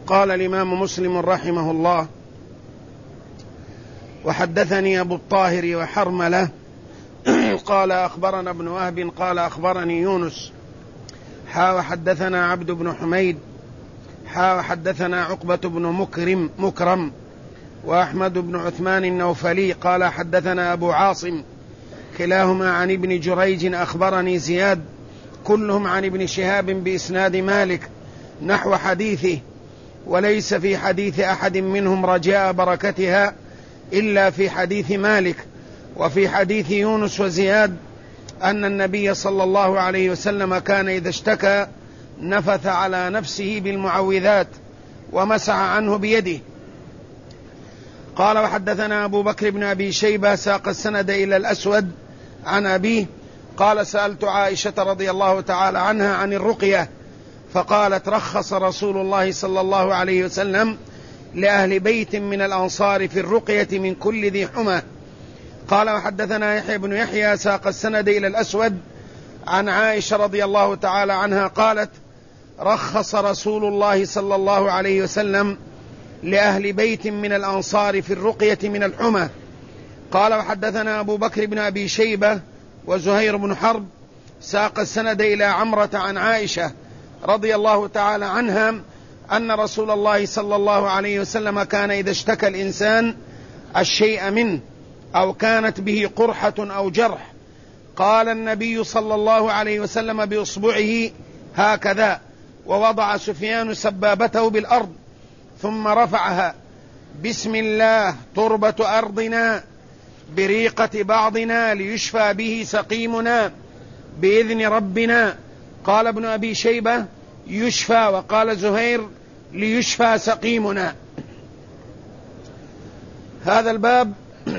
قال الإمام مسلم رحمه الله: وحدثني أبو الطاهر وحرملة قال أخبرنا ابن وهب قال أخبرني يونس وحدثنا عبد بن حميد وحدثنا عقبة بن مكرم وأحمد بن عثمان النوفلي قال حدثنا أبو عاصم كلاهما عن ابن جريج أخبرني زياد كلهم عن ابن شهاب بإسناد مالك نحو حديثه، وليس في حديث أحد منهم رجاء بركتها إلا في حديث مالك. وفي حديث يونس وزياد أن النبي صلى الله عليه وسلم كان إذا اشتكى نفث على نفسه بالمعوذات ومسح عنه بيده. قال: وحدثنا أبو بكر بن أبي شيبة ساق السند إلى الأسود عن أبيه قال: سألت عائشة رضي الله تعالى عنها عن الرقية فقالت: رخص رسول الله صلى الله عليه وسلم لأهل بيت من الأنصار في الرقية من كل ذي حمى. قال: وحدثنا يحيى بن يحيى ساق السند إلى الأسود عن عائشة رضي الله تعالى عنها قالت: رخص رسول الله صلى الله عليه وسلم لأهل بيت من الأنصار في الرقية من الحمى. قال: وحدثنا أبو بكر بن أبي شيبة وزهير بن حرب ساق السند إلى عمرة عن عائشة رضي الله تعالى عنها أن رسول الله صلى الله عليه وسلم كان إذا اشتكى الإنسان الشيء منه أو كانت به قرحة أو جرح قال النبي صلى الله عليه وسلم بإصبعه هكذا، ووضع سفيان سبابته بالأرض ثم رفعها: بسم الله تربة أرضنا بريقة بعضنا ليشفى به سقيمنا بإذن ربنا. قال ابن أبي شيبة: يشفى، وقال زهير: ليشفى سقيمنا. هذا الباب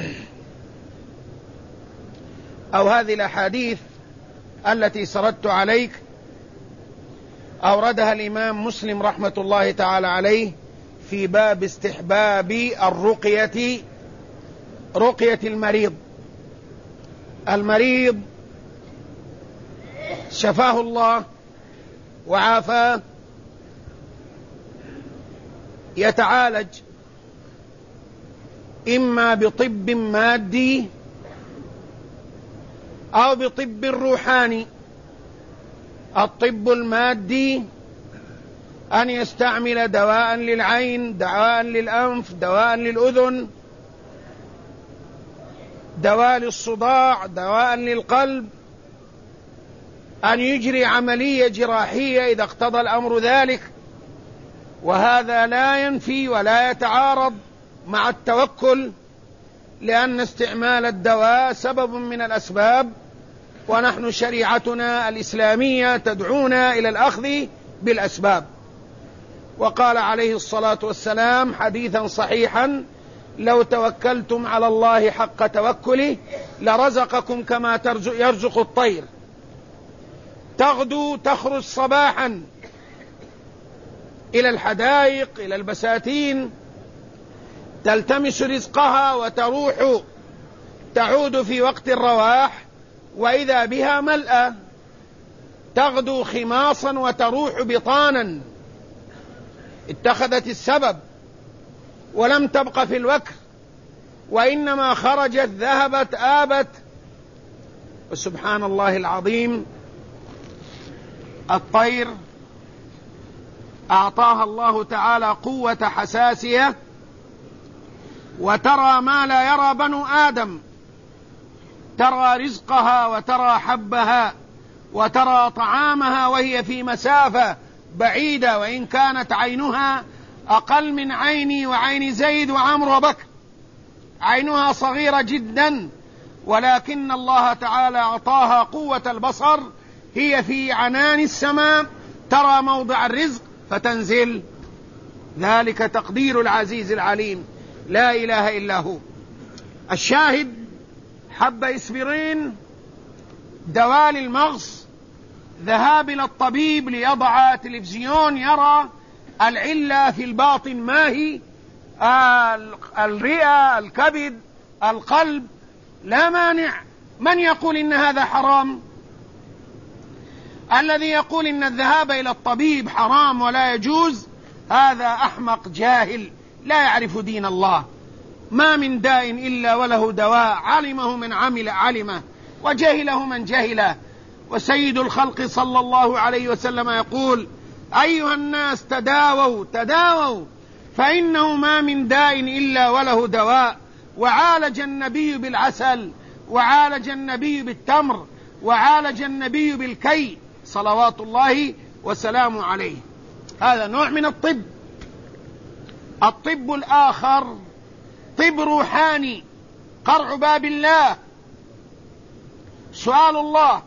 أو هذه الأحاديث التي سردت عليك أوردها الإمام مسلم رحمة الله تعالى عليه في باب استحباب رقية المريض شفاه الله وعافاه يتعالج إما بطب مادي أو بطب روحاني. الطب المادي أن يستعمل دواء للعين، دواء للأنف، دواء للأذن، دواء للصداع، دواء للقلب، أن يجري عملية جراحية إذا اقتضى الأمر ذلك، وهذا لا ينفي ولا يتعارض مع التوكل، لأن استعمال الدواء سبب من الأسباب، ونحن شريعتنا الإسلامية تدعونا إلى الأخذ بالأسباب. وقال عليه الصلاة والسلام حديثا صحيحا: لو توكلتم على الله حق توكله لرزقكم كما يرزق الطير تغدو تخرج صباحا إلى الحدائق إلى البساتين تلتمس رزقها وتروح تعود في وقت الرواح وإذا بها ملأى، تغدو خماصا وتروح بطانا، اتخذت السبب ولم تبق في الوكر، وإنما خرجت ذهبت آبت. وسبحان الله العظيم، الطير أعطاها الله تعالى قوة حساسية، وترى ما لا يرى بنو آدم، ترى رزقها وترى حبها وترى طعامها وهي في مسافة بعيدة، وإن كانت عينها أقل من عيني وعين زيد وعمرو وبكر، عينها صغيرة جدا، ولكن الله تعالى أعطاها قوة البصر، هي في عنان السماء ترى موضع الرزق فتنزل. ذلك تقدير العزيز العليم، لا إله إلا هو. الشاهد: حب إسبرين دواء للمغص، ذهاب إلى الطبيب ليضع تلفزيون يرى العلة في الباطن ما هي، الرئة، الكبد، القلب، لا مانع. من يقول إن هذا حرام؟ الذي يقول إن الذهاب إلى الطبيب حرام ولا يجوز هذا أحمق جاهل لا يعرف دين الله. ما من داء إلا وله دواء، علمه من علمه وجهله من جهله. وسيد الخلق صلى الله عليه وسلم يقول: أيها الناس تداووا فإنه ما من داء إلا وله دواء. وعالج النبي بالعسل، وعالج النبي بالتمر، وعالج النبي بالكي صلوات الله وسلامه عليه. هذا نوع من الطب. الطب الآخر طب روحاني، قرع باب الله، سؤال الله،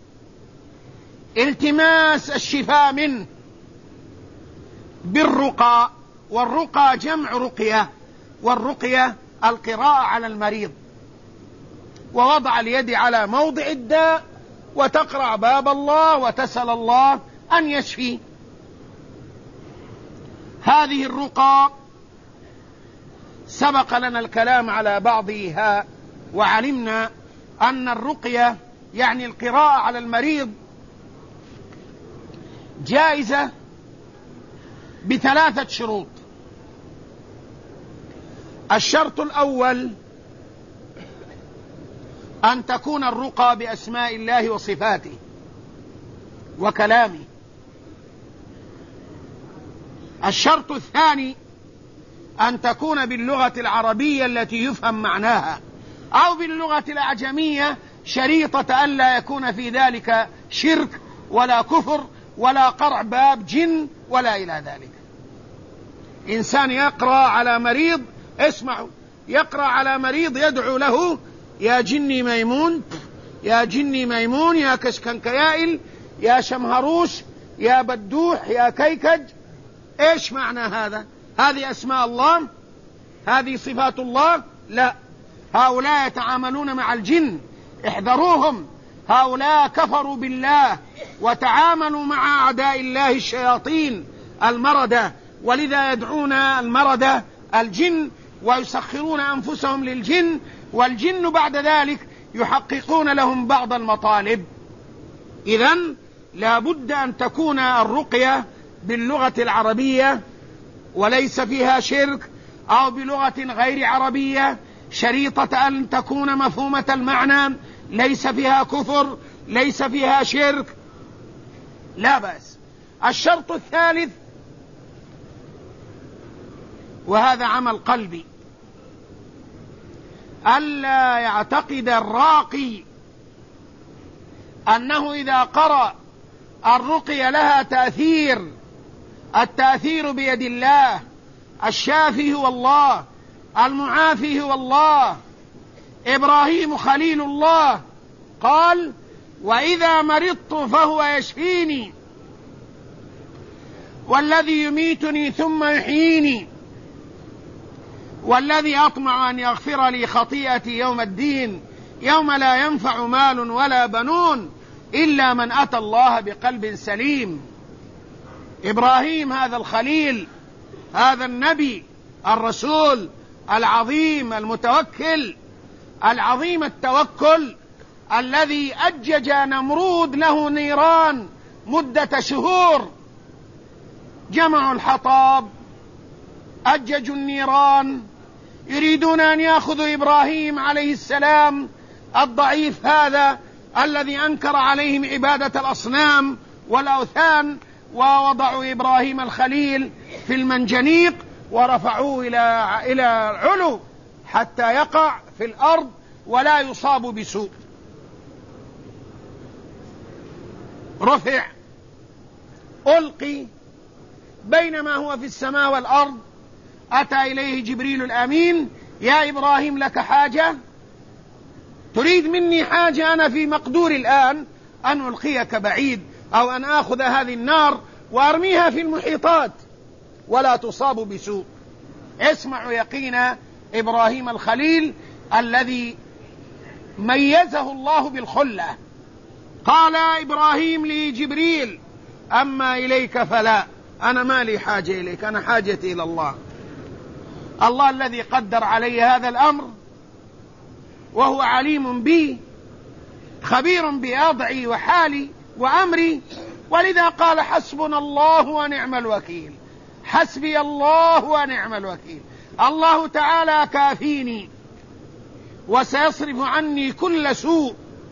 التماس الشفاء منه بالرقى. والرقى جمع رقية، والرقية القراءة على المريض، ووضع اليد على موضع الداء وتقرع باب الله وتسأل الله أن يشفي. هذه الرقى سبق لنا الكلام على بعضها، وعلمنا أن الرقية يعني القراءة على المريض جائزة ب3 شروط. الشرط الأول أن تكون الرقى بأسماء الله وصفاته وكلامه. الشرط الثاني أن تكون باللغة العربية التي يفهم معناها، أو باللغة الأعجمية شريطة أن لا يكون في ذلك شرك ولا كفر ولا قرع باب جن ولا إلى ذلك. إنسان يقرأ على مريض، اسمعوا، يقرأ على مريض يدعو له: يا جني ميمون، يا جني ميمون، يا كشكنكيائل، يا شمهروش، يا بدوح، يا كيكج. ايش معنى هذا؟ هذه أسماء الله؟ هذه صفات الله؟ لا، هؤلاء يتعاملون مع الجن، احذروهم. هؤلاء كفروا بالله وتعاملوا مع أعداء الله الشياطين المردة، ولذا يدعون المردة الجن ويسخرون أنفسهم للجن، والجن بعد ذلك يحققون لهم بعض المطالب. إذن لا بد أن تكون الرقية باللغة العربية وليس فيها شرك، أو بلغة غير عربية شريطة أن تكون مفهومة المعنى، ليس فيها كفر، ليس فيها شرك، لا بأس. الشرط الثالث، وهذا عمل قلبي، ألا يعتقد الراقي أنه إذا قرأ الرقية لها تأثير. التأثير بيد الله، الشافي هو الله، المعافي هو الله. إبراهيم خليل الله قال: وإذا مرضت فهو يشفيني، والذي يميتني ثم يحييني، والذي أطمع أن يغفر لي خطيئتي يوم الدين، يوم لا ينفع مال ولا بنون إلا من أتى الله بقلب سليم. إبراهيم هذا الخليل، هذا النبي الرسول العظيم المتوكل العظيم التوكل، الذي أجج نمرود له نيران مدة شهور. جمعوا الحطاب، أججوا النيران، يريدون أن يأخذوا إبراهيم عليه السلام الضعيف هذا الذي أنكر عليهم عبادة الأصنام والأوثان، ووضعوا إبراهيم الخليل في المنجنيق ورفعوه إلى العلو حتى يقع في الأرض ولا يصاب بسوء. رفع، ألقي، بينما هو في السماء والأرض أتى إليه جبريل الأمين: يا إبراهيم لك حاجة؟ تريد مني حاجة؟ أنا في مقدوري الآن أن ألقيك بعيد، أو أن آخذ هذه النار وأرميها في المحيطات ولا تصاب بسوء. اسمعوا يقين إبراهيم الخليل الذي ميزه الله بالخلة. قال إبراهيم لجبريل: أما إليك فلا، أنا ما لي حاجة إليك، أنا حاجتي إلى الله. الله الذي قدر علي هذا الأمر، وهو عليم بي، خبير بأضعي وحالي وأمري، ولذا قال: حسبنا الله ونعم الوكيل. حسبي الله ونعم الوكيل، الله تعالى كافيني وسيصرف عني كل سوء.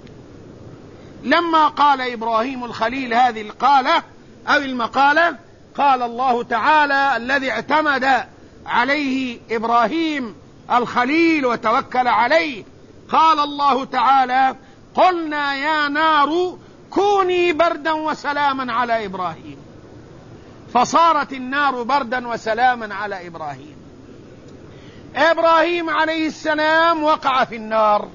لما قال إبراهيم الخليل هذه القالة أو المقالة، قال الله تعالى الذي اعتمد عليه إبراهيم الخليل وتوكل عليه، قال الله تعالى: قلنا يا نار كوني بردا وسلاما على إبراهيم، فصارت النار بردا وسلاما على إبراهيم. إبراهيم عليه السلام وقع في النار،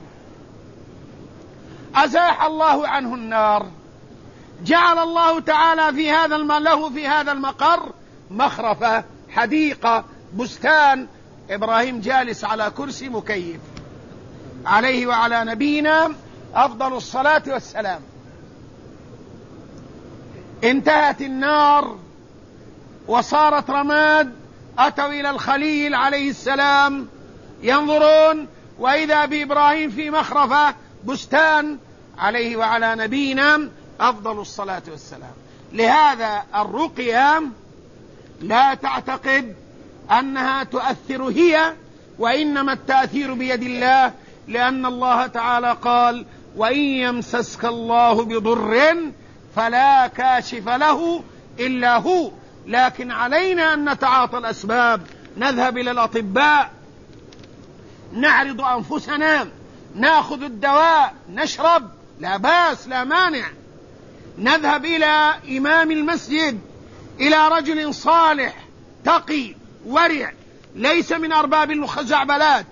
أزاح الله عنه النار، جعل الله تعالى له في هذا المقر مخرفة، حديقة، بستان، إبراهيم جالس على كرسي مكيف، عليه وعلى نبينا أفضل الصلاة والسلام. انتهت النار وصارت رماد، أتوا إلى الخليل عليه السلام ينظرون، وإذا بإبراهيم في مخرفة، بستان، عليه وعلى نبينا أفضل الصلاة والسلام. لهذا الرقية لا تعتقد أنها تؤثر هي، وإنما التأثير بيد الله، لأن الله تعالى قال: وإن يمسسك الله بضر فلا كاشف له إلا هو. لكن علينا أن نتعاطى الأسباب، نذهب إلى الأطباء، نعرض أنفسنا، نأخذ الدواء، نشرب، لا بأس، لا مانع. نذهب إلى إمام المسجد، إلى رجل صالح تقي ورع، ليس من أرباب الخزعبلات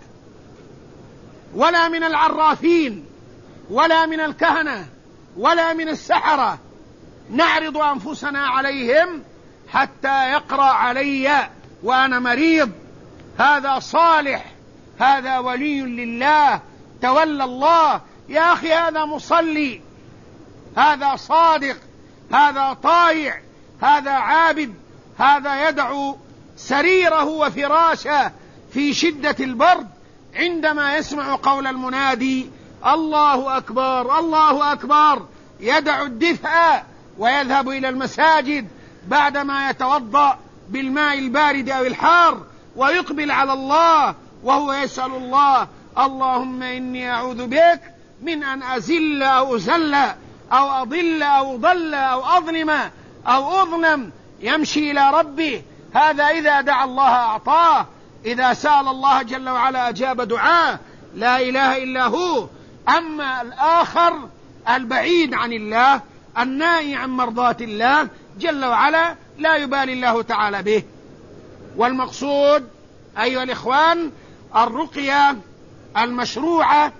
ولا من العرافين ولا من الكهنة ولا من السحرة، نعرض أنفسنا عليهم حتى يقرأ علي وأنا مريض: هذا صالح، هذا ولي لله، تولى الله، يا أخي هذا مصلي، هذا صادق، هذا طائع، هذا عابد، هذا يدعو سريره وفراشه في شدة البرد عندما يسمع قول المنادي: الله أكبر، الله أكبر، يدع الدفء ويذهب إلى المساجد بعدما يتوضأ بالماء البارد أو الحار، ويقبل على الله وهو يسأل الله: اللهم إني أعوذ بك من أن أزل أو أزل أو أضل أو ضل أو أظلم أو أظلم. يمشي إلى ربه، هذا إذا دعا الله أعطاه، إذا سأل الله جل وعلا أجاب دعاه، لا إله إلا هو. أما الآخر البعيد عن الله، النائي عن مرضاة الله جل وعلا، لا يبالي الله تعالى به. والمقصود أيها الإخوان، الرقية المشروعة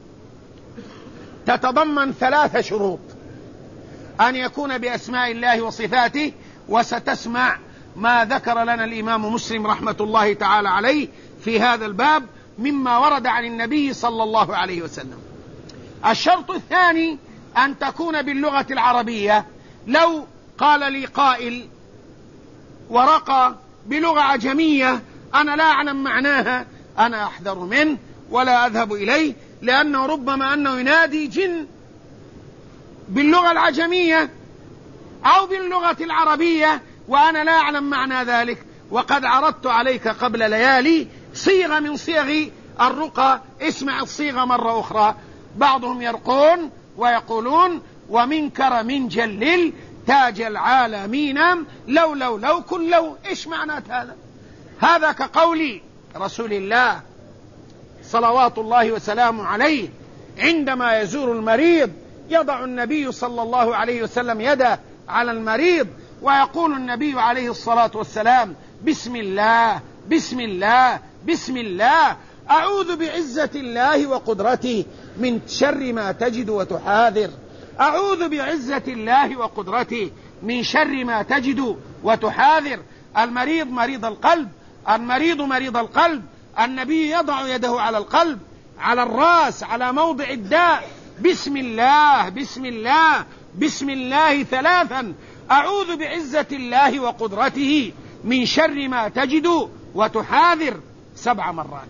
تتضمن 3 شروط: أن يكون بأسماء الله وصفاته، وستسمع ما ذكر لنا الإمام مسلم رحمة الله تعالى عليه في هذا الباب مما ورد عن النبي صلى الله عليه وسلم. الشرط الثاني أن تكون باللغة العربية. لو قال لي قائل ورقة بلغة عجمية أنا لا أعلم معناها، أنا أحذر منه ولا أذهب إليه، لأنه ربما أنه ينادي جن باللغة العجمية أو باللغة العربية وأنا لا أعلم معنى ذلك. وقد عرضت عليك قبل ليالي صيغة من صيغ الرقى، اسمع الصيغة مرة أخرى. بعضهم يرقون ويقولون: ومنكر من جلل تاج العالمين لو كن لو. إيش معنى هذا؟ هذا كقول رسول الله صلوات الله وسلامه عليه عندما يزور المريض، يضع النبي صلى الله عليه وسلم يده على المريض ويقول النبي عليه الصلاة والسلام: بسم الله بسم الله بسم الله، أعوذ بعزة الله وقدرته من شر ما تجد وتحاذر، أعوذ بعزة الله وقدرته من شر ما تجد وتحاذر. المريض مريض القلب، المريض مريض القلب، النبي يضع يده على القلب، على الرأس، على موضع الداء: بسم الله بسم الله بسم الله 3، أعوذ بعزة الله وقدرته من شر ما تجد وتحاذر 7 مرات.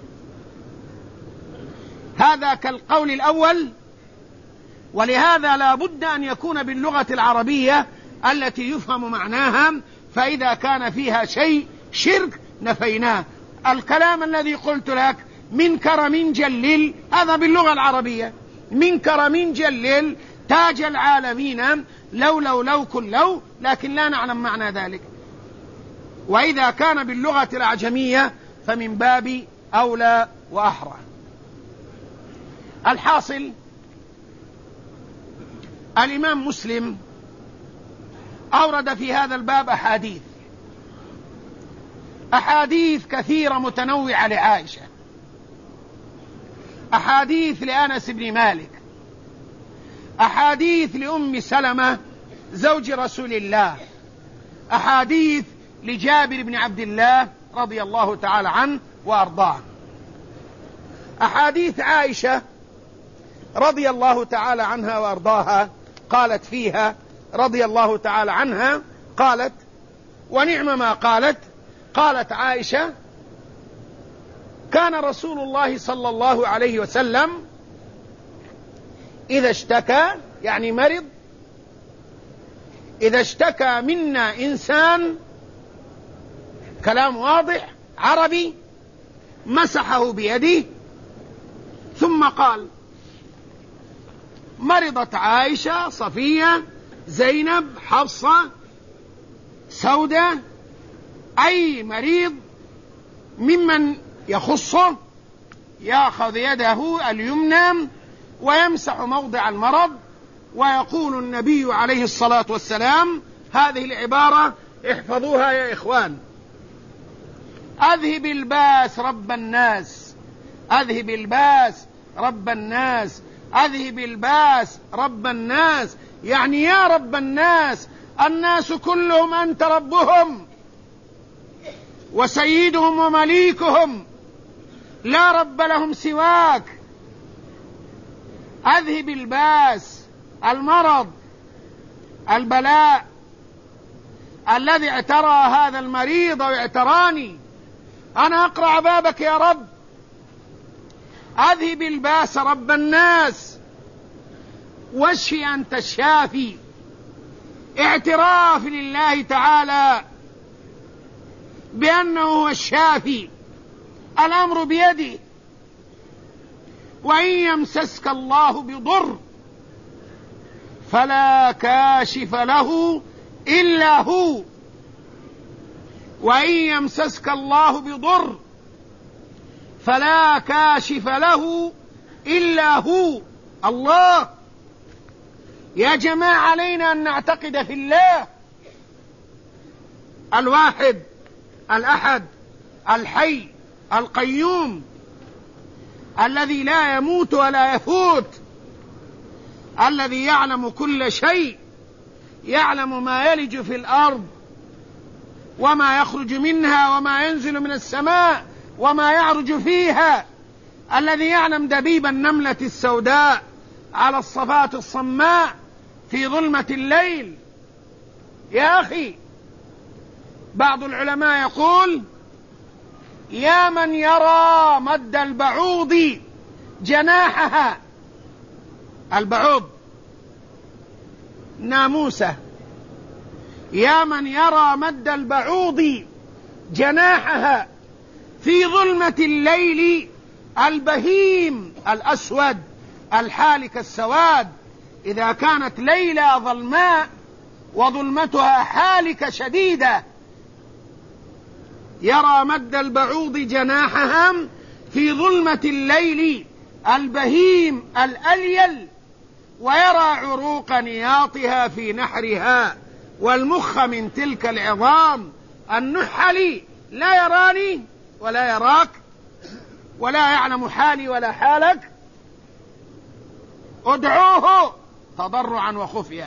هذا كالقول الأول. ولهذا لا بد أن يكون باللغة العربية التي يفهم معناها، فإذا كان فيها شيء شرك نفيناه. الكلام الذي قلت لك منكر من جلل، هذا باللغة العربية، منكر من جلل تاج العالمين لو كل لو، لكن لا نعلم معنى ذلك. وإذا كان باللغة الأعجمية فمن باب أولى وأحرى. الحاصل الإمام مسلم أورد في هذا الباب أحاديث كثيرة متنوعة لعائشة، أحاديث لأنس بن مالك، أحاديث لأم سلمة زوج رسول الله، أحاديث لجابر بن عبد الله رضي الله تعالى عنه وأرضاه. أحاديث عائشة رضي الله تعالى عنها وأرضاها قالت فيها رضي الله تعالى عنها، قالت ونعم ما قالت عائشة: كان رسول الله صلى الله عليه وسلم إذا اشتكى، يعني مرض، إذا اشتكى منا إنسان، كلام واضح عربي، مسحه بيده ثم قال: مرضت عائشة، صفية، زينب، حفصة، سودة، أي مريض ممن يخصه يأخذ يده اليمنى ويمسح موضع المرض، ويقول النبي عليه الصلاة والسلام هذه العبارة، احفظوها يا إخوان: أذهب الباس رب الناس، أذهب الباس رب الناس، أذهب الباس رب الناس، يعني يا رب الناس، الناس كلهم أنت ربهم وسيدهم ومليكهم، لا رب لهم سواك. أذهب الباس، المرض، البلاء الذي اعترى هذا المريض واعتراني، أنا أقرع بابك يا رب. أذهب الباس رب الناس، واشفي أنت الشافي. اعتراف لله تعالى بأنه هو الشافي، الأمر بيده. وإن يمسسك الله بضر فلا كاشف له إلا هو، وإن يمسسك الله بضر فلا كاشف له إلا هو، الله. يا جماعة، علينا أن نعتقد في الله الواحد الأحد الحي القيوم الذي لا يموت ولا يفوت، الذي يعلم كل شيء، يعلم ما يلج في الأرض وما يخرج منها وما ينزل من السماء وما يعرج فيها، الذي يعلم دبيب النملة السوداء على الصفات الصماء في ظلمة الليل. يا أخي، بعض العلماء يقول: يا من يرى مد البعوض جناحها، البعوض ناموسة، يا من يرى مد البعوض جناحها في ظلمة الليل البهيم الأسود الحالك السواد، إذا كانت ليلة ظلماء وظلمتها حالكة شديدة، يرى مد البعوض جناحها في ظلمة الليل البهيم الأليل، ويرى عروق نياطها في نحرها، والمخ من تلك العظام النحل، لا يراني ولا يراك ولا يعلم حالي ولا حالك. ادعوه تضرعا وخفيا،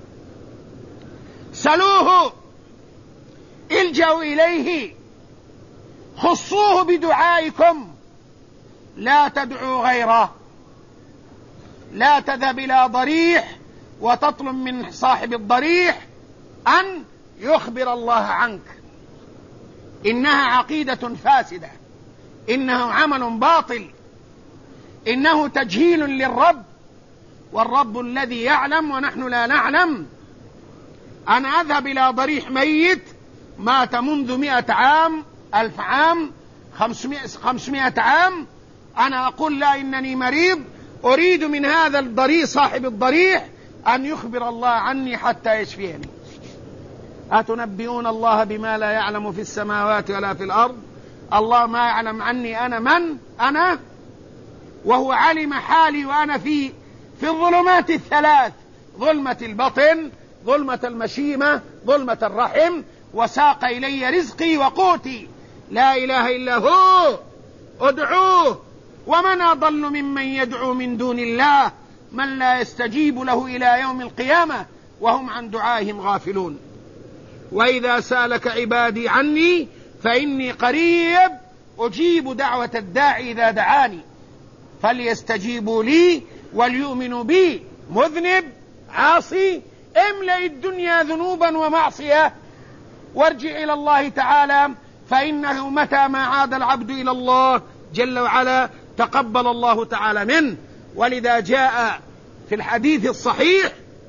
سلوه، الجأوا إليه، خصوه بدعائكم، لا تدعوا غيره، لا تذهب إلى ضريح وتطلب من صاحب الضريح أن يخبر الله عنك، إنها عقيدة فاسدة، إنه عمل باطل، إنه تجهيل للرب، والرب الذي يعلم ونحن لا نعلم. أنا أذهب إلى ضريح ميت مات منذ 100 عام 1000 عام 500 عام، أنا أقول لا إنني مريض أريد من هذا الضريح صاحب الضريح أن يخبر الله عني حتى يشفيني. أتنبئون الله بما لا يعلم في السماوات ولا في الأرض؟ الله ما يعلم عني أنا من أنا، وهو علم حالي وأنا في الظلمات الثلاث: ظلمة البطن، ظلمة المشيمة، ظلمة الرحم، وساق إلي رزقي وقوتي. لا إله إلا هو ادعوه. ومن أضل ممن يدعو من دون الله من لا يستجيب له إلى يوم القيامة وهم عن دعائهم غافلون. وإذا سألك عبادي عني فإني قريب أجيب دعوة الداعي إذا دعاني فليستجيبوا لي وليؤمنوا بي. مذنب عاصي املأ الدنيا ذنوبا ومعصية وارجع إلى الله تعالى، فإنه متى ما عاد العبد إلى الله جل وعلا تقبل الله تعالى منه. ولذا جاء في الحديث الصحيح: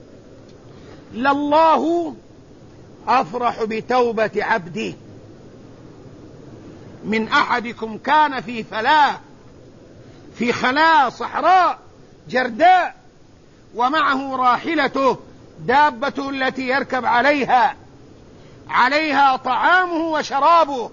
لله أفرح بتوبة عبده من أحدكم كان في خلاء صحراء جرداء ومعه راحلته دابته التي يركب عليها طعامه وشرابه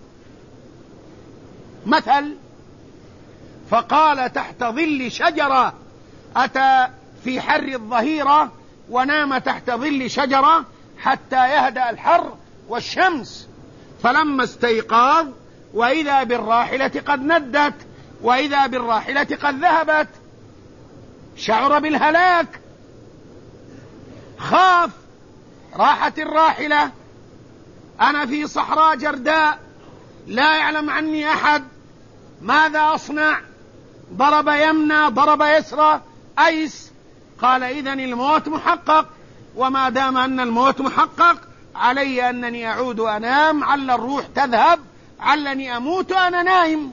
مثل، فقال تحت ظل شجرة، أتى في حر الظهيرة ونام تحت ظل شجرة حتى يهدأ الحر والشمس، فلما استيقظ وإذا بالراحلة قد ندت وإذا بالراحلة قد ذهبت، شعر بالهلاك، خاف، راحت الراحلة، أنا في صحراء جرداء لا يعلم عني أحد، ماذا أصنع؟ ضرب يمنى ضرب يسرى، أيس. قال إذن الموت محقق، وما دام أن الموت محقق علي أنني أعود أنام، عل الروح تذهب، علني أموت أنا نائم.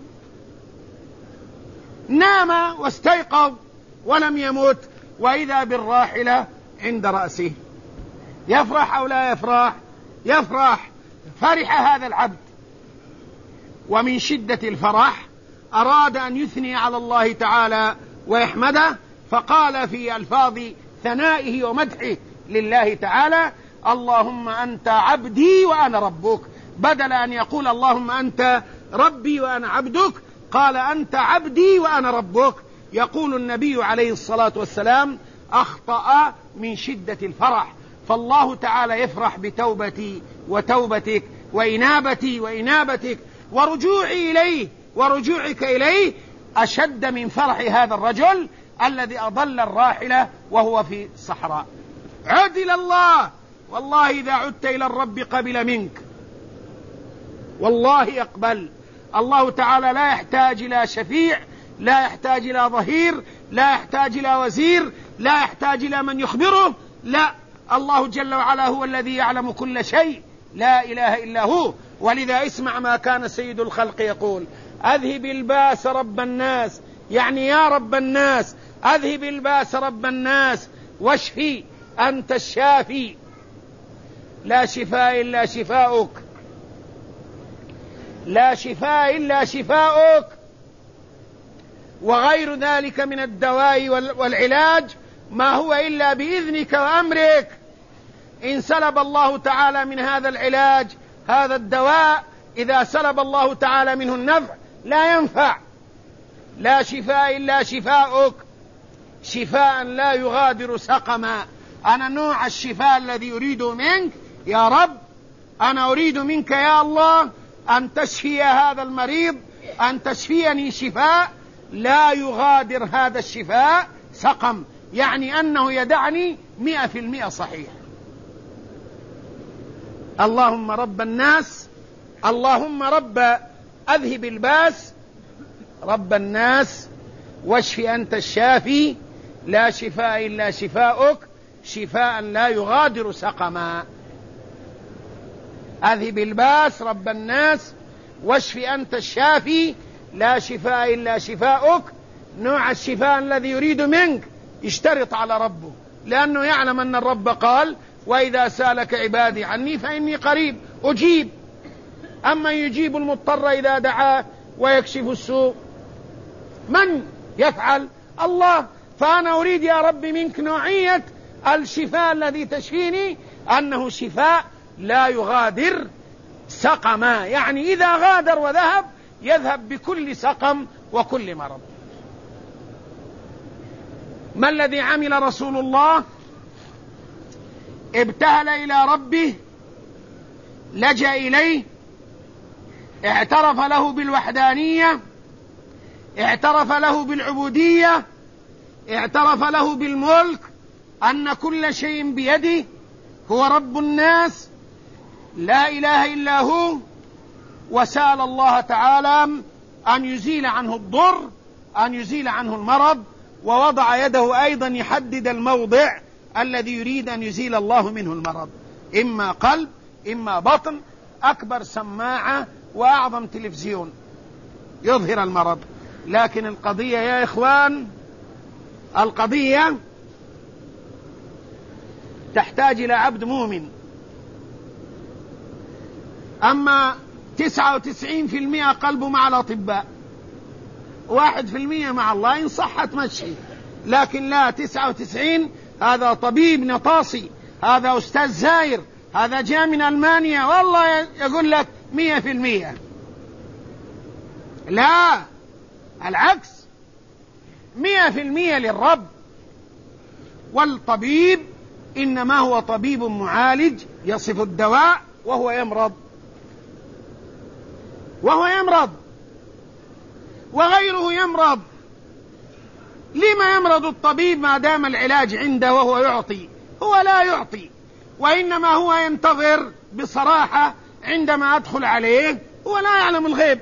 نام واستيقظ ولم يموت، وإذا بالراحلة عند رأسه. يفرح أو لا يفرح؟ يفرح. فرح هذا العبد، ومن شدة الفرح أراد أن يثني على الله تعالى ويحمده، فقال في ألفاظ ثنائه ومدحه لله تعالى: اللهم أنت عبدي وأنا ربك، بدل أن يقول اللهم أنت ربي وأنا عبدك قال أنت عبدي وأنا ربك. يقول النبي عليه الصلاة والسلام: أخطأ من شدة الفرح. فالله تعالى يفرح بتوبتي وتوبتك وإنابتي وإنابتك ورجوعي إليه ورجوعك إليه أشد من فرح هذا الرجل الذي أضل الراحلة وهو في الصحراء. عد إلى الله، والله إذا عدت إلى الرب قبل منك، والله يقبل. الله تعالى لا يحتاج إلى شفيع، لا يحتاج إلى ظهير، لا يحتاج إلى وزير، لا يحتاج إلى من يخبره، لا، الله جل وعلا هو الذي يعلم كل شيء، لا إله إلا هو. ولذا اسمع ما كان سيد الخلق يقول: أذهب الباس رب الناس، يعني يا رب الناس أذهب الباس رب الناس واشفي أنت الشافي لا شفاء إلا شفاؤك، لا شفاء إلا شفاؤك. وغير ذلك من الدواء والعلاج ما هو إلا بإذنك وأمرك. إن سلب الله تعالى من هذا العلاج هذا الدواء، إذا سلب الله تعالى منه النفع لا ينفع. لا شفاء إلا شفاؤك، شفاء لا يغادر سقما. أنا نوع الشفاء الذي أريده منك يا رب، أنا أريد منك يا الله أن تشفي هذا المريض، أن تشفيني شفاء لا يغادر هذا الشفاء سقم، يعني أنه يدعني 100% صحيح. اللهم رب الناس، اللهم رب أذهب الباس رب الناس واشف أنت الشافي لا شفاء إلا شفاؤك، شفاء لا يغادر سقما. أذهب الباس رب الناس واشف أنت الشافي لا شفاء إلا شفاؤك. نوع الشفاء الذي يريد منك اشترط على ربه، لأنه يعلم أن الرب قال: وإذا سألك عبادي عني فإني قريب أجيب. أما يجيب المضطر إذا دعاه ويكشف السوء؟ من يفعل؟ الله. فأنا أريد يا رب منك نوعية الشفاء الذي تشفيني أنه شفاء لا يغادر سقما، يعني إذا غادر وذهب يذهب بكل سقم وكل مرض. ما الذي عمل رسول الله؟ ابتهل إلى ربه، لجأ إليه، اعترف له بالوحدانية، اعترف له بالعبودية، اعترف له بالملك، أن كل شيء بيده، هو رب الناس لا إله إلا هو، وسأل الله تعالى أن يزيل عنه الضر، أن يزيل عنه المرض، ووضع يده أيضا يحدد الموضع الذي يريد أن يزيل الله منه المرض، إما قلب إما بطن، أكبر سماعة وأعظم تلفزيون يظهر المرض. لكن القضية يا إخوان، القضية تحتاج إلى عبد مؤمن. أما 99% قلبه مع الأطباء، 1% مع الله، إن صحت مشي. لكن لا، 99 هذا طبيب نطاصي، هذا أستاذ زاير، هذا جاء من ألمانيا والله يقول لك 100%. لا، العكس، 100% للرب. والطبيب إنما هو طبيب معالج يصف الدواء وهو يمرض، وغيره يمرض. لما يمرض الطبيب ما دام العلاج عنده وهو يعطي؟ هو لا يعطي، وإنما هو ينتظر بصراحة. عندما أدخل عليه هو لا يعلم الغيب،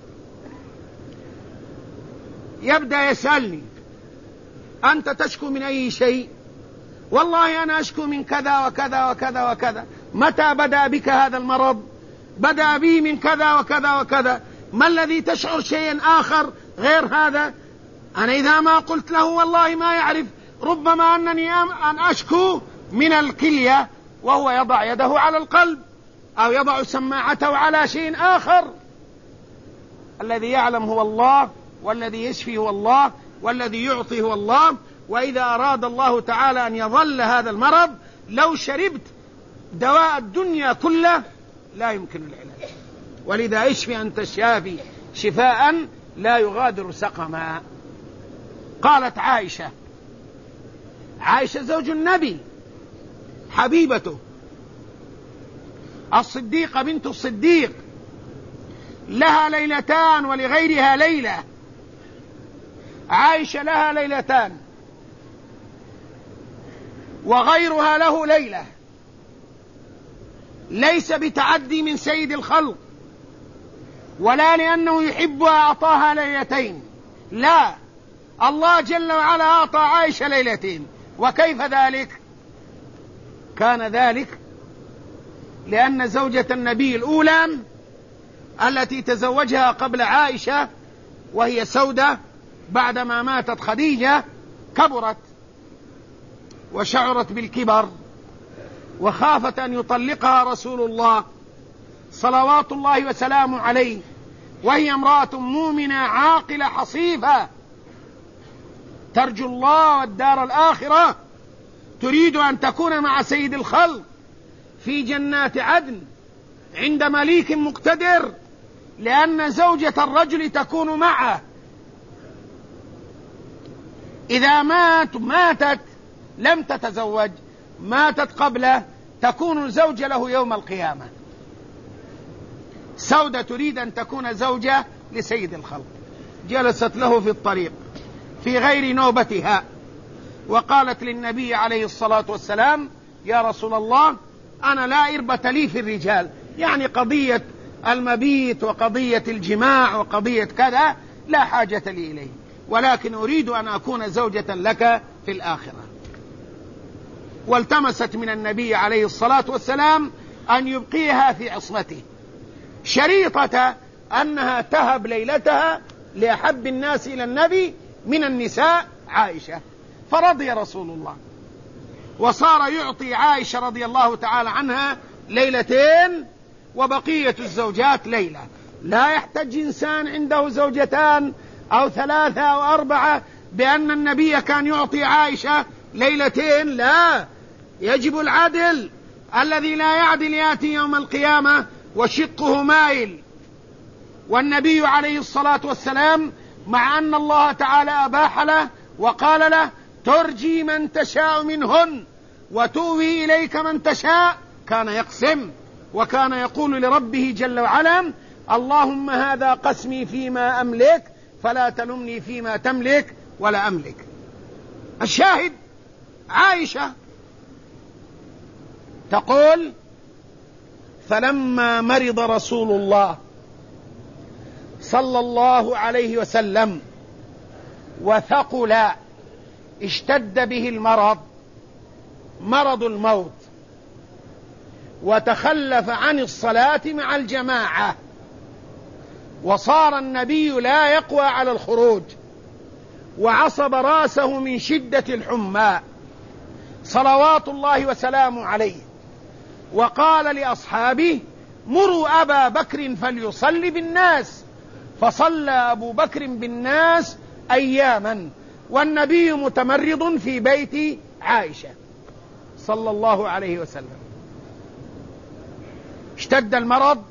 يبدأ يسألني: أنت تشكو من أي شيء؟ والله أنا أشكو من كذا وكذا وكذا وكذا. متى بدأ بك هذا المرض؟ بدأ بي من كذا وكذا وكذا. ما الذي تشعر شيئا آخر غير هذا؟ أنا إذا ما قلت له والله ما يعرف، ربما أنني أن أشكو من الكلية، وهو يضع يده على القلب أو يضع سماعته على شيء آخر. الذي يعلم هو الله، والذي يشفي هو الله، والذي يعطي هو الله. وإذا أراد الله تعالى أن يظل هذا المرض، لو شربت دواء الدنيا كله لا يمكن العلاج. ولذا اشفي أنت الشافي شفاء لا يغادر سقما. قالت عائشة زوج النبي، حبيبته، الصديقة بنت الصديق، لها ليلتان ولغيرها ليلة. عائشة لها ليلتان وغيرها له ليلة، ليس بتعدي من سيد الخلق، ولا لأنه يحبها أعطاها ليلتين، لا، الله جل وعلا أعطى عائشة ليلتين. وكيف ذلك؟ كان ذلك لأن زوجة النبي الأولى التي تزوجها قبل عائشة وهي سودة بعدما ماتت خديجة كبرت وشعرت بالكبر، وخافت أن يطلقها رسول الله صلوات الله وسلامه عليه، وهي امرأة مؤمنة عاقلة حصيفة ترجو الله والدار الآخرة، تريد أن تكون مع سيد الخلق في جنات عدن عند مليك مقتدر، لأن زوجة الرجل تكون معه. إذا ماتت لم تتزوج، ماتت قبله، تكون زوجة له يوم القيامة. سودة تريد أن تكون زوجة لسيد الخلق، جلست له في الطريق في غير نوبتها، وقالت للنبي عليه الصلاة والسلام: يا رسول الله، أنا لا إربة لي في الرجال، يعني قضية المبيت وقضية الجماع وقضية كذا لا حاجة لي إليه، ولكن أريد أن أكون زوجة لك في الآخرة. والتمست من النبي عليه الصلاة والسلام أن يبقيها في عصمته، شريطة أنها تهب ليلتها لأحب الناس إلى النبي من النساء عائشة. فرضي رسول الله، وصار يعطي عائشة رضي الله تعالى عنها ليلتين وبقية الزوجات ليلة. لا يحتج إنسان عنده زوجتان أو 3 أو 4 بأن النبي كان يعطي عائشة ليلتين، لا، يجب العدل. الذي لا يعدل يأتي يوم القيامة وشقه مائل. والنبي عليه الصلاة والسلام مع أن الله تعالى أباح له وقال له ترجي من تشاء منهن وتؤوي إليك من تشاء، كان يقسم وكان يقول لربه جل وعلا اللهم هذا قسمي فيما أملك فلا تلمني فيما تملك ولا أملك. الشاهد عائشة تقول فلما مرض رسول الله صلى الله عليه وسلم وثقل، اشتد به المرض، مرض الموت، وتخلف عن الصلاة مع الجماعة، وصار النبي لا يقوى على الخروج، وعصب راسه من شدة الحمى صلوات الله وسلامه عليه، وقال لأصحابه مروا أبا بكر فليصلي بالناس، فصلى أبو بكر بالناس أياما والنبي متمرض في بيت عائشة صلى الله عليه وسلم. اشتد المرض،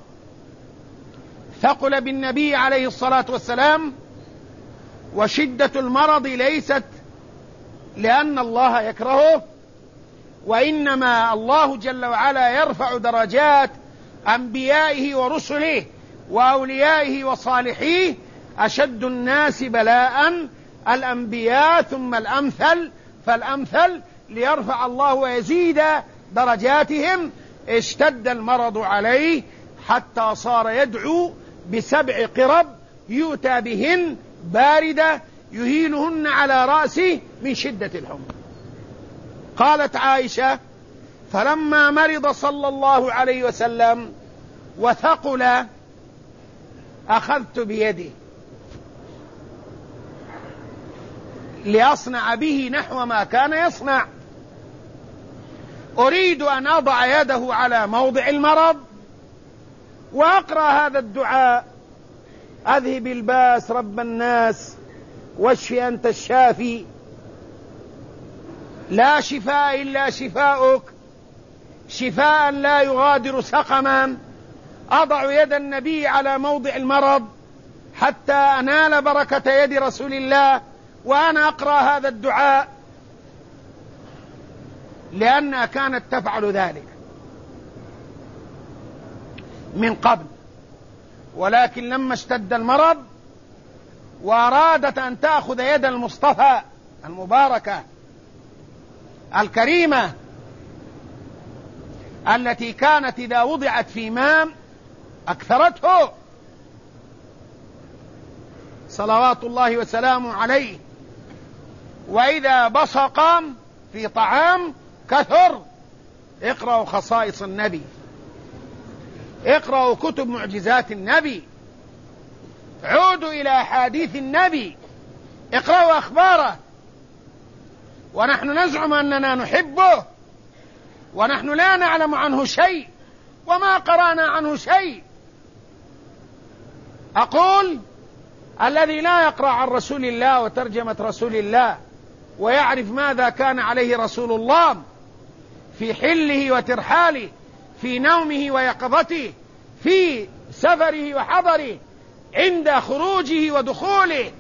ثقل بالنبي عليه الصلاة والسلام. وشدة المرض ليست لأن الله يكرهه، وإنما الله جل وعلا يرفع درجات أنبيائه ورسله وأوليائه وصالحيه. أشد الناس بلاء الأنبياء ثم الأمثل فالأمثل، ليرفع الله ويزيد درجاتهم. اشتد المرض عليه حتى صار يدعو ب7 قرب يؤتى بهن باردة يهينهن على رأسه من شدة الحمى. قالت عائشة فلما مرض صلى الله عليه وسلم وثقل أخذت بيده لأصنع به نحو ما كان يصنع. أريد أن أضع يده على موضع المرض وأقرأ هذا الدعاء أذهب الباس رب الناس واشفي أنت الشافي لا شفاء إلا شفاؤك شفاء لا يغادر سقما. أضع يد النبي على موضع المرض حتى أنال بركة يد رسول الله وأنا أقرأ هذا الدعاء، لأنها كانت تفعل ذلك من قبل. ولكن لما اشتد المرض وأرادت أن تأخذ يد المصطفى المباركة الكريمة التي كانت إذا وضعت في ماء أكثرته صلوات الله وسلامه عليه، وإذا بصق في طعام كثر. اقرأوا خصائص النبي، اقرأوا كتب معجزات النبي، عودوا إلى أحاديث النبي، اقرأوا أخباره. ونحن نزعم أننا نحبه ونحن لا نعلم عنه شيء وما قرأنا عنه شيء. أقول الذي لا يقرأ عن رسول الله وترجمة رسول الله ويعرف ماذا كان عليه رسول الله في حله وترحاله، في نومه ويقظته، في سفره وحضره، عند خروجه ودخوله،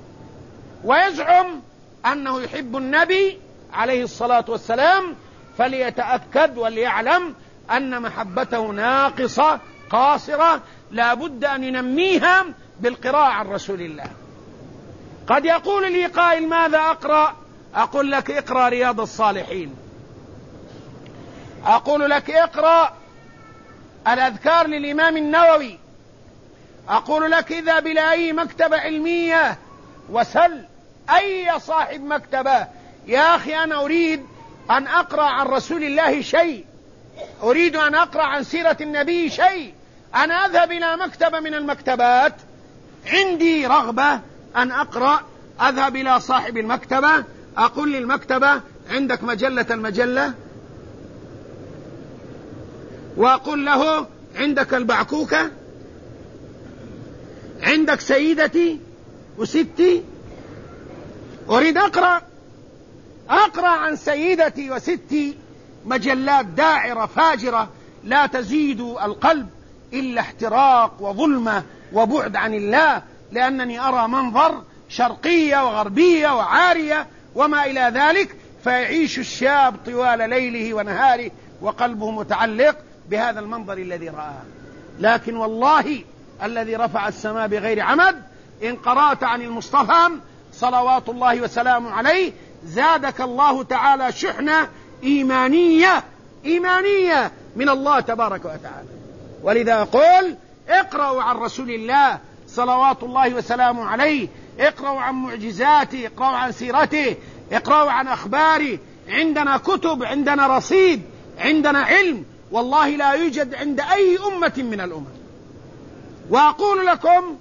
ويزعم أنه يحب النبي عليه الصلاة والسلام، فليتأكد وليعلم أن محبته ناقصة قاصرة، لا بد أن ينميها بالقراءة عن رسول الله. قد يقول لي قائل ماذا أقرأ؟ أقول لك اقرأ رياض الصالحين، أقول لك اقرأ الأذكار للإمام النووي، أقول لك اذهب إلى أي مكتبة علمية وسل أي صاحب مكتبة، يا أخي أنا أريد أن أقرأ عن رسول الله شيء، أريد أن أقرأ عن سيرة النبي شيء. أنا أذهب إلى مكتبة من المكتبات، عندي رغبة أن أقرأ، أذهب إلى صاحب المكتبة أقول للمكتبة عندك مجلة المجلة، وأقول له عندك البعكوكة، عندك سيدتي وستي. أريد أقرأ عن سيدتي وستي مجلات داعرة فاجرة لا تزيد القلب إلا احتراق وظلمة وبعد عن الله، لأنني أرى منظر شرقية وغربية وعارية وما إلى ذلك، فيعيش الشاب طوال ليله ونهاره وقلبه متعلق بهذا المنظر الذي رآه. لكن والله الذي رفع السماء بغير عمد، إن قرأت عن المصطفى صلوات الله وسلامه عليه زادك الله تعالى شحنة إيمانية من الله تبارك وتعالى. ولذا أقول اقرأوا عن رسول الله صلوات الله وسلامه عليه، اقرأوا عن معجزاته، اقرأوا عن سيرته، اقرأوا عن أخباره. عندنا كتب، عندنا رصيد، عندنا علم والله لا يوجد عند أي أمة من الأمم. وأقول لكم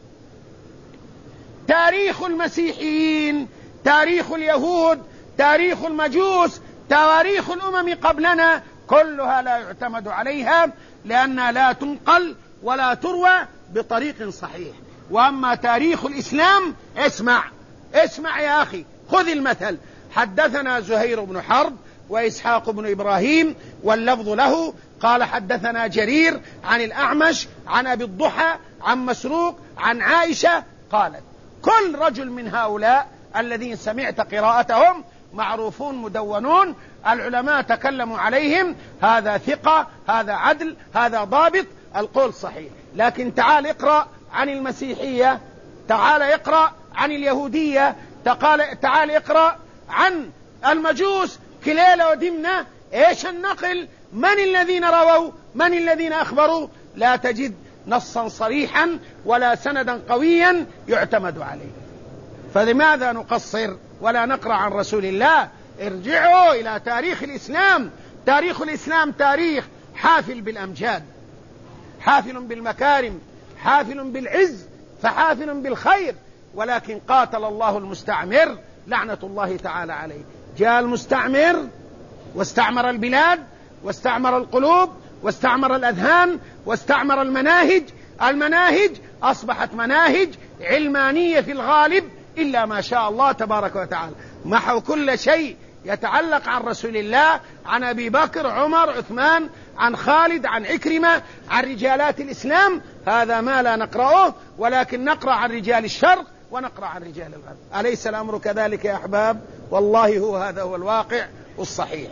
تاريخ المسيحيين، تاريخ اليهود، تاريخ المجوس، تواريخ الأمم قبلنا كلها لا يعتمد عليها، لأنها لا تنقل ولا تروى بطريق صحيح. وأما تاريخ الإسلام، اسمع يا أخي، خذ المثل. حدثنا زهير بن حرب وإسحاق بن إبراهيم واللفظ له، قال حدثنا جرير عن الأعمش عن أبي الضحى عن مسروق عن عائشة قالت. كل رجل من هؤلاء الذين سمعت قراءتهم معروفون مدونون، العلماء تكلموا عليهم، هذا ثقة، هذا عدل، هذا ضابط، القول صحيح. لكن تعال اقرأ عن المسيحية، تعال اقرأ عن اليهودية، تعال اقرأ عن المجوس، كليلة ودمنة، ايش النقل؟ من الذين رووا؟ من الذين أخبروا؟ لا تجد نصا صريحا ولا سندا قويا يعتمد عليه. فلماذا نقصر ولا نقرأ عن رسول الله؟ ارجعوا إلى تاريخ الإسلام. تاريخ الإسلام تاريخ حافل بالأمجاد، حافل بالمكارم، حافل بالعز، فحافل بالخير. ولكن قاتل الله المستعمر لعنة الله تعالى عليه. جاء المستعمر واستعمر البلاد واستعمر القلوب واستعمر الأذهان واستعمر المناهج. المناهج أصبحت مناهج علمانية في الغالب إلا ما شاء الله تبارك وتعالى، محوا كل شيء يتعلق عن رسول الله، عن أبي بكر، عمر، عثمان، عن خالد، عن عكرمة، عن رجالات الإسلام. هذا ما لا نقرأه، ولكن نقرأ عن رجال الشرق ونقرأ عن رجال الغرب. أليس الأمر كذلك يا أحباب؟ والله هذا هو الواقع الصحيح.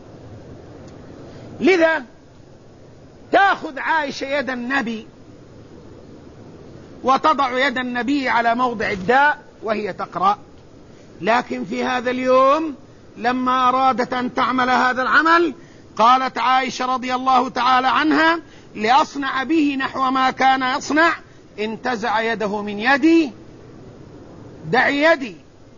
لذا تأخذ عائشة يد النبي وتضع يد النبي على موضع الداء وهي تقرأ. لكن في هذا اليوم لما أرادت أن تعمل هذا العمل قالت عائشة رضي الله تعالى عنها: لأصنع به نحو ما كان يصنع، انتزع يده من يدي، دع يدي.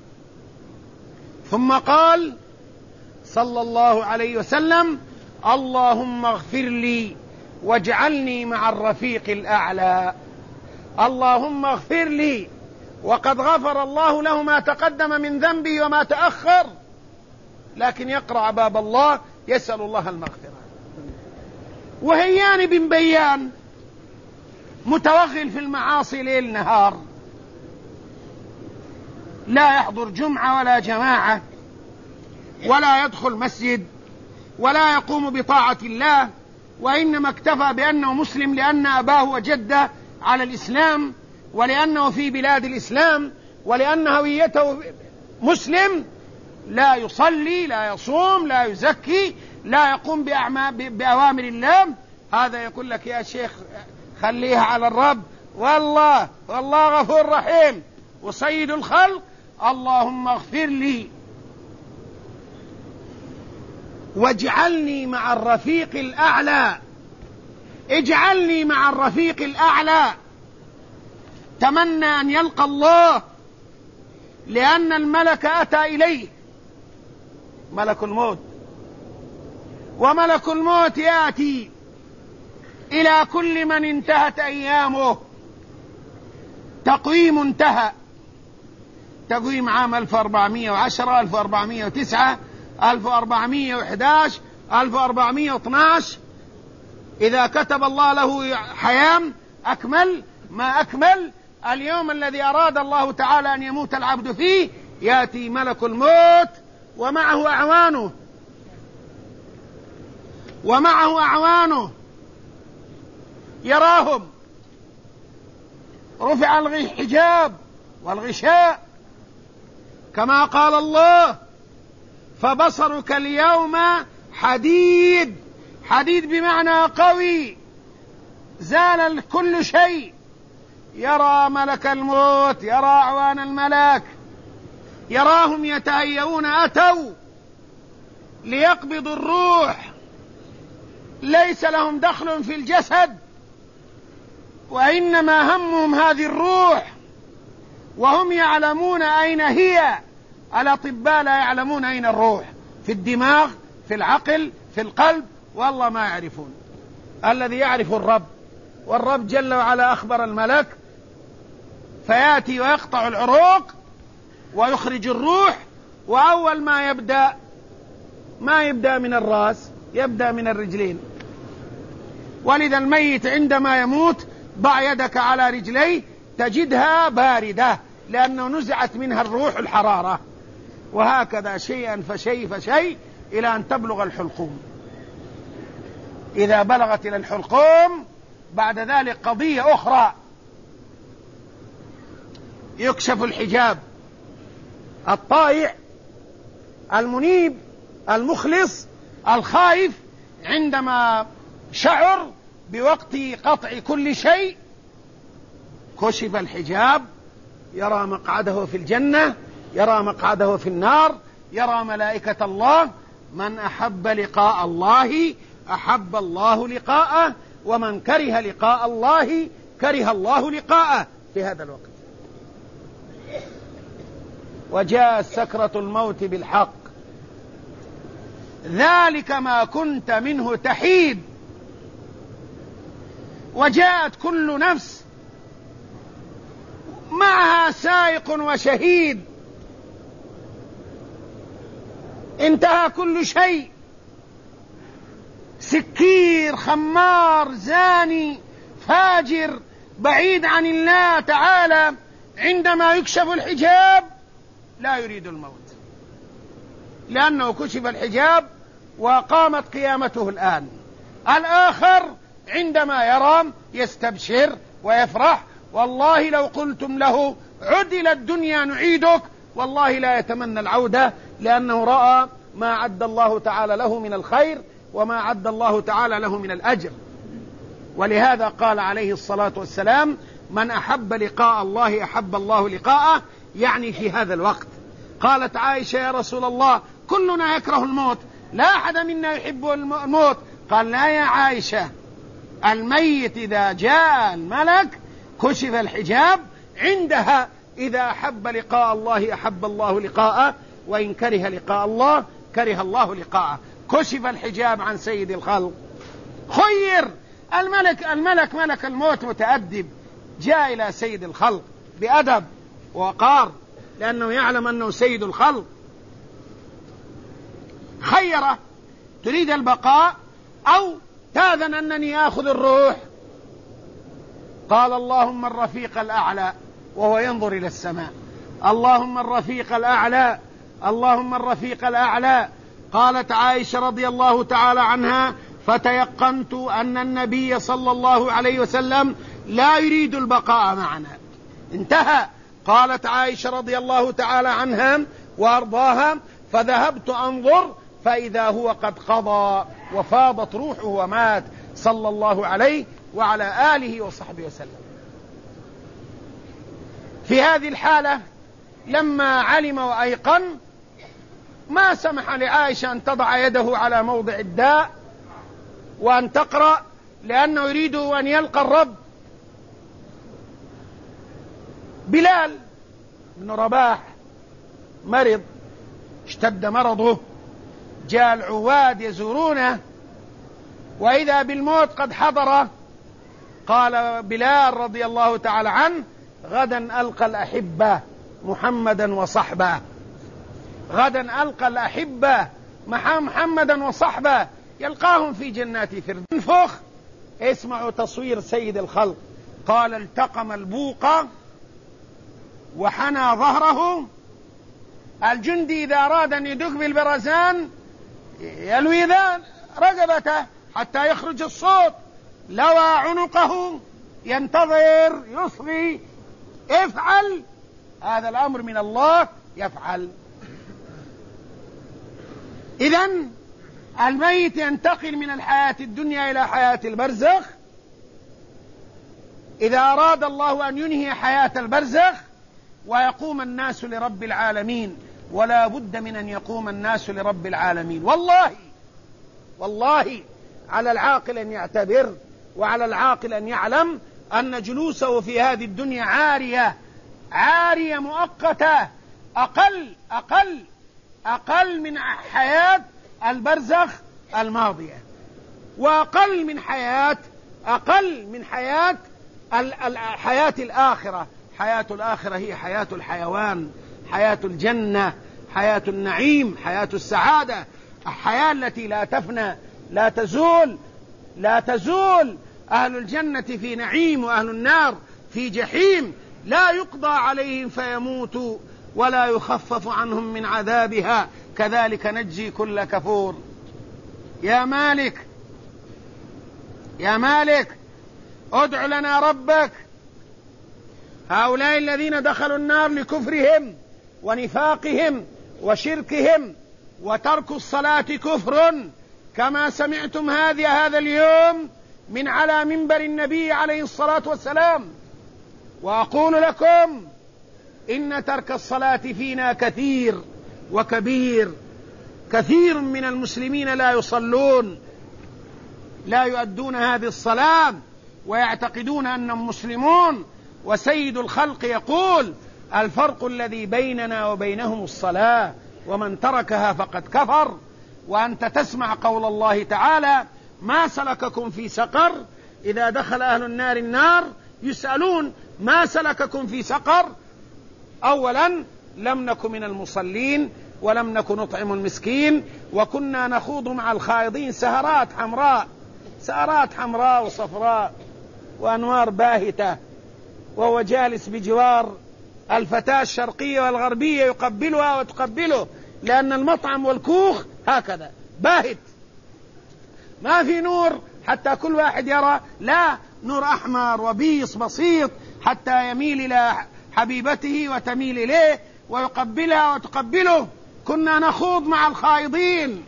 ثم قال صلى الله عليه وسلم: اللهم اغفر لي واجعلني مع الرفيق الأعلى. اللهم اغفر لي، وقد غفر الله له ما تقدم من ذنبي وما تأخر، لكن يقرع باب الله يسأل الله المغفرة. وهيان بن بيان متوغل في المعاصي ليل نهار، لا يحضر جمعة ولا جماعة ولا يدخل مسجد ولا يقوم بطاعة الله، وإنما اكتفى بأنه مسلم لأن أباه وجده على الإسلام، ولأنه في بلاد الإسلام، ولأن هويته مسلم. لا يصلي، لا يصوم، لا يزكي، لا يقوم بأوامر الله. هذا يقول لك يا شيخ خليها على الرب، والله غفور رحيم وسيد الخلق. اللهم اغفر لي واجعلني مع الرفيق الأعلى، اجعلني مع الرفيق الأعلى. تمنى أن يلقى الله، لأن الملك أتى إليه، ملك الموت، وملك الموت يأتي إلى كل من انتهت أيامه. تقويم انتهى، تقويم عام 1410 1409 1411 1412 إذا كتب الله له حياة أكمل ما أكمل اليوم الذي أراد الله تعالى أن يموت العبد فيه، يأتي ملك الموت ومعه أعوانه يراهم. رفع الحجاب والغشاء كما قال الله: فبصرك اليوم حديد. حديد بمعنى قوي، زال كل شيء. يرى ملك الموت، يرى أعوان الملك، يراهم يتهيئون، أتوا ليقبضوا الروح، ليس لهم دخل في الجسد، وإنما همهم هذه الروح، وهم يعلمون أين هي. الأطباء لا يعلمون أين الروح، في الدماغ، في العقل، في القلب، والله ما يعرفون. الذي يعرف الرب، والرب جل وعلا أخبر الملك فيأتي ويقطع العروق ويخرج الروح، وأول ما يبدأ من الرأس، يبدأ من الرجلين. ولذا الميت عندما يموت ضع يدك على رجليه تجدها باردة، لأنه نزعت منها الروح الحرارة، وهكذا شيئا فشيء إلى أن تبلغ الحلقوم. إذا بلغت إلى الحلقوم بعد ذلك قضية أخرى، يكشف الحجاب. الطائع المنيب المخلص الخائف عندما شعر بوقت قطع كل شيء كشف الحجاب، يرى مقعده في الجنة، يرى مقعده في النار، يرى ملائكة الله. من أحب لقاء الله أحب الله لقاءه، ومن كره لقاء الله كره الله لقاءه في هذا الوقت. وجاء سكرة الموت بالحق، ذلك ما كنت منه تحيد. وجاءت كل نفس معها سائق وشهيد، انتهى كل شيء. سكير، خمار، زاني، فاجر، بعيد عن الله تعالى، عندما يكشف الحجاب لا يريد الموت، لأنه كشف الحجاب وقامت قيامته الآن. الآخر عندما يرى يستبشر ويفرح. والله لو قلتم له عد إلى الدنيا نعيدك، والله لا يتمنى العودة، لأنه رأى ما عد الله تعالى له من الخير وما عد الله تعالى له من الأجر. ولهذا قال عليه الصلاة والسلام: من أحب لقاء الله أحب الله لقاءه، يعني في هذا الوقت. قالت عائشة: يا رسول الله كلنا يكره الموت، لا أحد منا يحب الموت. قال: لا يا عائشة، الميت إذا جاء الملك كشف الحجاب، عندها إذا أحب لقاء الله أحب الله لقاءه، وإن كره لقاء الله كره الله لقاءه. كشف الحجاب عن سيد الخلق، خير الملك ملك الموت متأدب، جاء إلى سيد الخلق بأدب ووقار، لأنه يعلم أنه سيد الخلق. خيره: تريد البقاء أو تأذن أنني آخذ الروح؟ قال: اللهم الرفيق الأعلى، وهو ينظر إلى السماء. اللهم الرفيق الأعلى، اللهم الرفيق الأعلى. قالت عائشة رضي الله تعالى عنها: فتيقنت أن النبي صلى الله عليه وسلم لا يريد البقاء معنا. انتهى. قالت عائشة رضي الله تعالى عنها وأرضاها: فذهبت أنظر فإذا هو قد قضى وفاضت روحه ومات، صلى الله عليه وعلى آله وصحبه وسلم. في هذه الحالة لما علم وأيقن ما سمح لعائشة أن تضع يده على موضع الداء وأن تقرأ، لأنه يريد أن يلقى الرب. بلال بن رباح مرض، اشتد مرضه، جاء العواد يزورونه وإذا بالموت قد حضر. قال بلال رضي الله تعالى عنه: غدا ألقى الأحبة محمدا وصحبه، غدا ألقى الأحبة محمدا وصحبه، يلقاهم في جنات فردوس. ينفخ اسمعوا تصوير سيد الخلق، قال: التقم البوق وحنى ظهره. الجندي إذا أراد أن يدق بالبرزان يلوي رقبته حتى يخرج الصوت، لوى عنقه ينتظر يصغي، افعل، هذا الأمر من الله، يفعل. إذن الميت ينتقل من الحياة الدنيا إلى حياة البرزخ. إذا أراد الله أن ينهي حياة البرزخ ويقوم الناس لرب العالمين، ولا بد من أن يقوم الناس لرب العالمين. والله على العاقل أن يعتبر، وعلى العاقل أن يعلم أن جلوسه في هذه الدنيا عارية مؤقتة، أقل من حياة البرزخ الماضية، وأقل من حياة حياة الآخرة. حياة الآخرة هي حياة الحيوان، حياة الجنة، حياة النعيم، حياة السعادة، الحياة التي لا تفنى، لا تزول. أهل الجنة في نعيم، وأهل النار في جحيم، لا يقضى عليهم فيموتوا ولا يخفف عنهم من عذابها، كذلك نجزي كل كفور. يا مالك ادع لنا ربك. هؤلاء الذين دخلوا النار لكفرهم ونفاقهم وشركهم وترك الصلاة كفر، كما سمعتم هذا اليوم من على منبر النبي عليه الصلاة والسلام. وأقول لكم إن ترك الصلاة فينا كثير وكبير. كثير من المسلمين لا يصلون، لا يؤدون هذه الصلاة، ويعتقدون أنهم مسلمون. وسيد الخلق يقول: الفرق الذي بيننا وبينهم الصلاة، ومن تركها فقد كفر. وأنت تسمع قول الله تعالى: ما سلككم في سقر؟ إذا دخل أهل النار النار يسألون: ما سلككم في سقر؟ أولا: لم نكن من المصلين، ولم نكن نطعم المسكين، وكنا نخوض مع الخائضين. سهرات حمراء وصفراء وأنوار باهتة، وهو جالس بجوار الفتاة الشرقية والغربية يقبلها وتقبله، لأن المطعم والكوخ هكذا باهت، ما في نور حتى كل واحد يرى، لا، نور أحمر وبيص بسيط حتى يميل إلى حبيبته وتميل إليه ويقبلها وتقبله. كنا نخوض مع الخائضين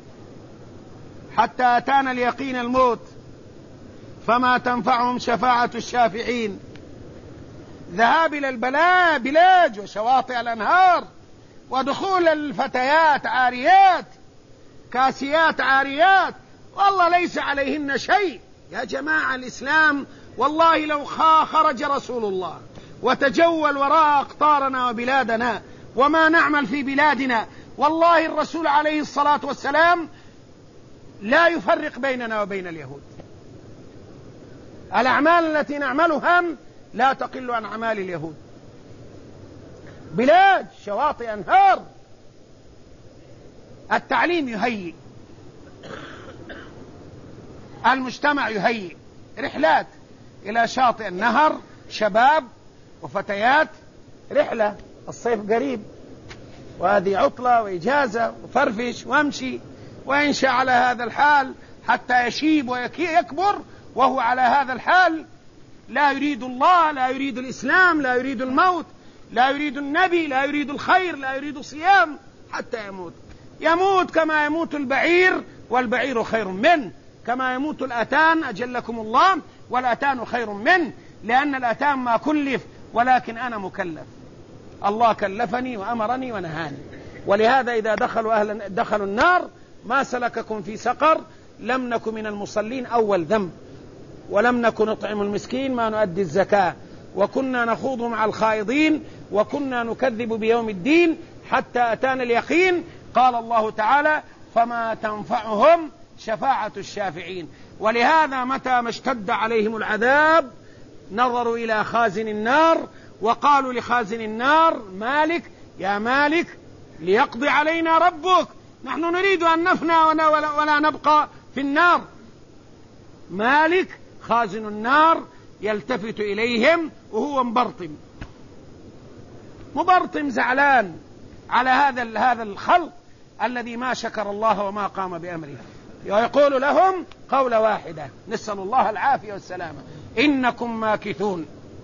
حتى أتانا اليقين الموت، فما تنفعهم شفاعة الشافعين. ذهاب إلى البلاد وشواطئ الأنهار، ودخول الفتيات عاريات كاسيات عاريات، والله ليس عليهن شيء. يا جماعة الإسلام، والله لو خرج رسول الله وتجول وراء أقطارنا وبلادنا وما نعمل في بلادنا، والله الرسول عليه الصلاة والسلام لا يفرق بيننا وبين اليهود. الأعمال التي نعملها لا تقل عن أعمال اليهود. بلاد، شواطئ، أنهار. التعليم يهيئ، المجتمع يهيئ، رحلات إلى شاطئ النهر، شباب وفتيات، رحلة، الصيف قريب، وهذه عطلة وإجازة، وفرفش وامشي، وينشأ على هذا الحال حتى يشيب ويكبر وهو على هذا الحال، لا يريد الله، لا يريد الإسلام، لا يريد الموت، لا يريد النبي، لا يريد الخير، لا يريد الصيام، حتى يموت كما يموت البعير، والبعير خير منه، كما يموت الأتان أجلكم الله، والأتان خير منه، لأن الأتان ما كلف، ولكن أنا مكلف، الله كلفني وأمرني ونهاني. ولهذا إذا دخلوا النار: ما سلككم في سقر؟ لم نكن من المصلين، أول ذنب، ولم نكن نطعم المسكين، ما نؤدي الزكاة، وكنا نخوض مع الخائضين، وكنا نكذب بيوم الدين حتى أتانا اليقين. قال الله تعالى: فما تنفعهم شفاعة الشافعين. ولهذا متى ما اشتد عليهم العذاب نظروا إلى خازن النار وقالوا لخازن النار: مالك، يا مالك، ليقضي علينا ربك، نحن نريد أن نفنى ولا نبقى في النار. مالك خازن النار يلتفت إليهم وهو مبرطم زعلان على هذا الخلق الذي ما شكر الله وما قام بأمره، ويقول لهم قول واحدة، نسأل الله العافية والسلامة: إنكم ماكثون.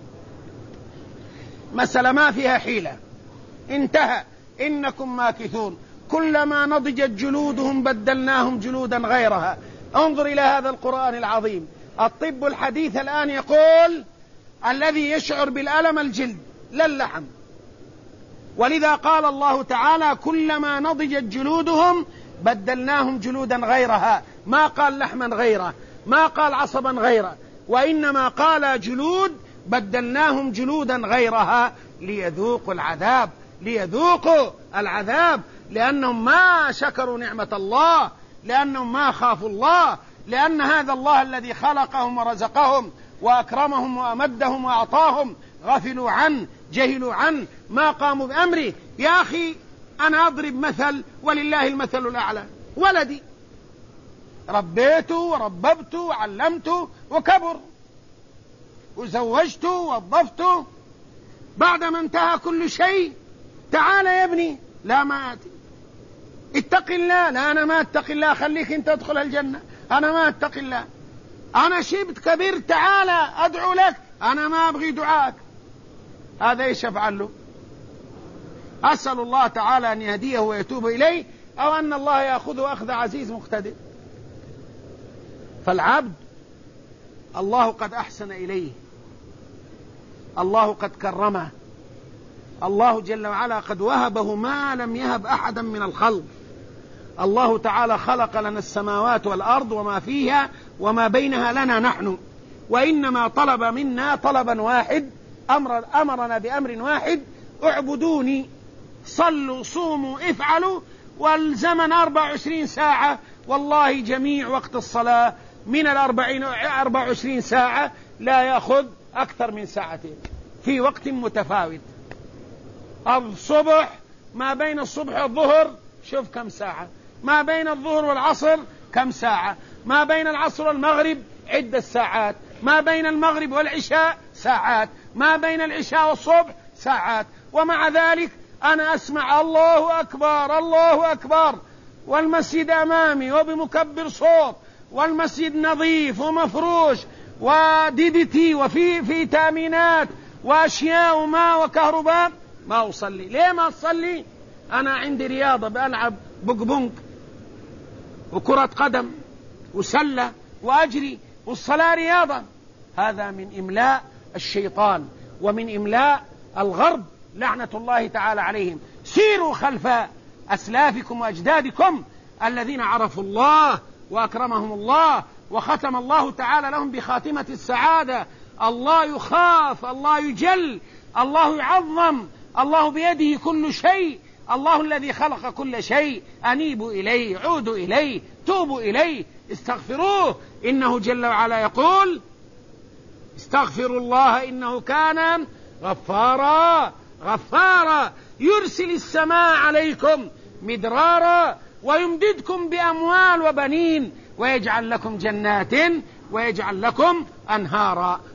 مسألة ما فيها حيلة، انتهى. إنكم ماكثون، كلما نضجت جلودهم بدلناهم جلودا غيرها. انظر إلى هذا القرآن العظيم. الطب الحديث الآن يقول الذي يشعر بالألم الجلد لا اللحم، ولذا قال الله تعالى: كلما نضجت جلودهم بدلناهم جلودا غيرها. ما قال لحما غيره، ما قال عصبا غيره، وإنما قال جلود بدلناهم جلودا غيرها ليذوقوا العذاب، لأنهم ما شكروا نعمة الله، لأنهم ما خافوا الله، لأن هذا الله الذي خلقهم ورزقهم وأكرمهم وأمدهم وأعطاهم غفلوا عنه، جهلوا عنه، ما قاموا بأمره. يا أخي أنا أضرب مثل ولله المثل الأعلى. ولدي ربيته ورببته وعلمته وكبر وزوجته ووظفته، بعدما انتهى كل شيء تعال يا ابني، لا ما آتي، اتق الله، لا أنا ما اتق الله، خليك انت تدخل الجنة، أنا ما اتق الله، أنا شبت كبير، تعال أدعو لك، أنا ما أبغي دعاك. هذا ايش يفعل له؟ أسأل الله تعالى أن يهديه ويتوب إليه، أو أن الله يأخذه أخذ عزيز مقتدر. فالعبد الله قد أحسن إليه، الله قد كرمه، الله جل وعلا قد وهبه ما لم يهب أحدا من الخلق. الله تعالى خلق لنا السماوات والأرض وما فيها وما بينها لنا نحن، وإنما طلب منا طلبا واحد، أمرنا بأمر واحد: اعبدوني، صلوا صوموا افعلوا، والزمن 24 ساعة، والله جميع وقت الصلاة من 24 ساعة لا يأخذ أكثر من ساعتين في وقت متفاوت. الصبح ما بين الصبح والظهر شوف كم ساعة، ما بين الظهر والعصر كم ساعة، ما بين العصر والمغرب عدة ساعات، ما بين المغرب والعشاء ساعات، ما بين العشاء والصبح ساعات. ومع ذلك أنا أسمع الله أكبر الله أكبر، والمسجد أمامي وبمكبر صوت، والمسجد نظيف ومفروش ودي وفي تأمينات وأشياء وماء وكهرباء، ما أصلي. ليه ما أصلي؟ أنا عندي رياضة، بألعب بونك وكرة قدم وسلة وأجري، والصلاة رياضة. هذا من إملاء الشيطان ومن إملاء الغرب لعنة الله تعالى عليهم. سيروا خلف أسلافكم وأجدادكم الذين عرفوا الله وأكرمهم الله وختم الله تعالى لهم بخاتمة السعادة. الله يخاف، الله يجل، الله يعظم، الله بيده كل شيء، الله الذي خلق كل شيء. أنيبوا إليه، عودوا إليه، توبوا إليه، استغفروه، إنه جل وعلا يقول: استغفروا الله إنه كان غفارا يرسل السماء عليكم مدرارا ويمددكم بأموال وبنين ويجعل لكم جنات ويجعل لكم أنهارا.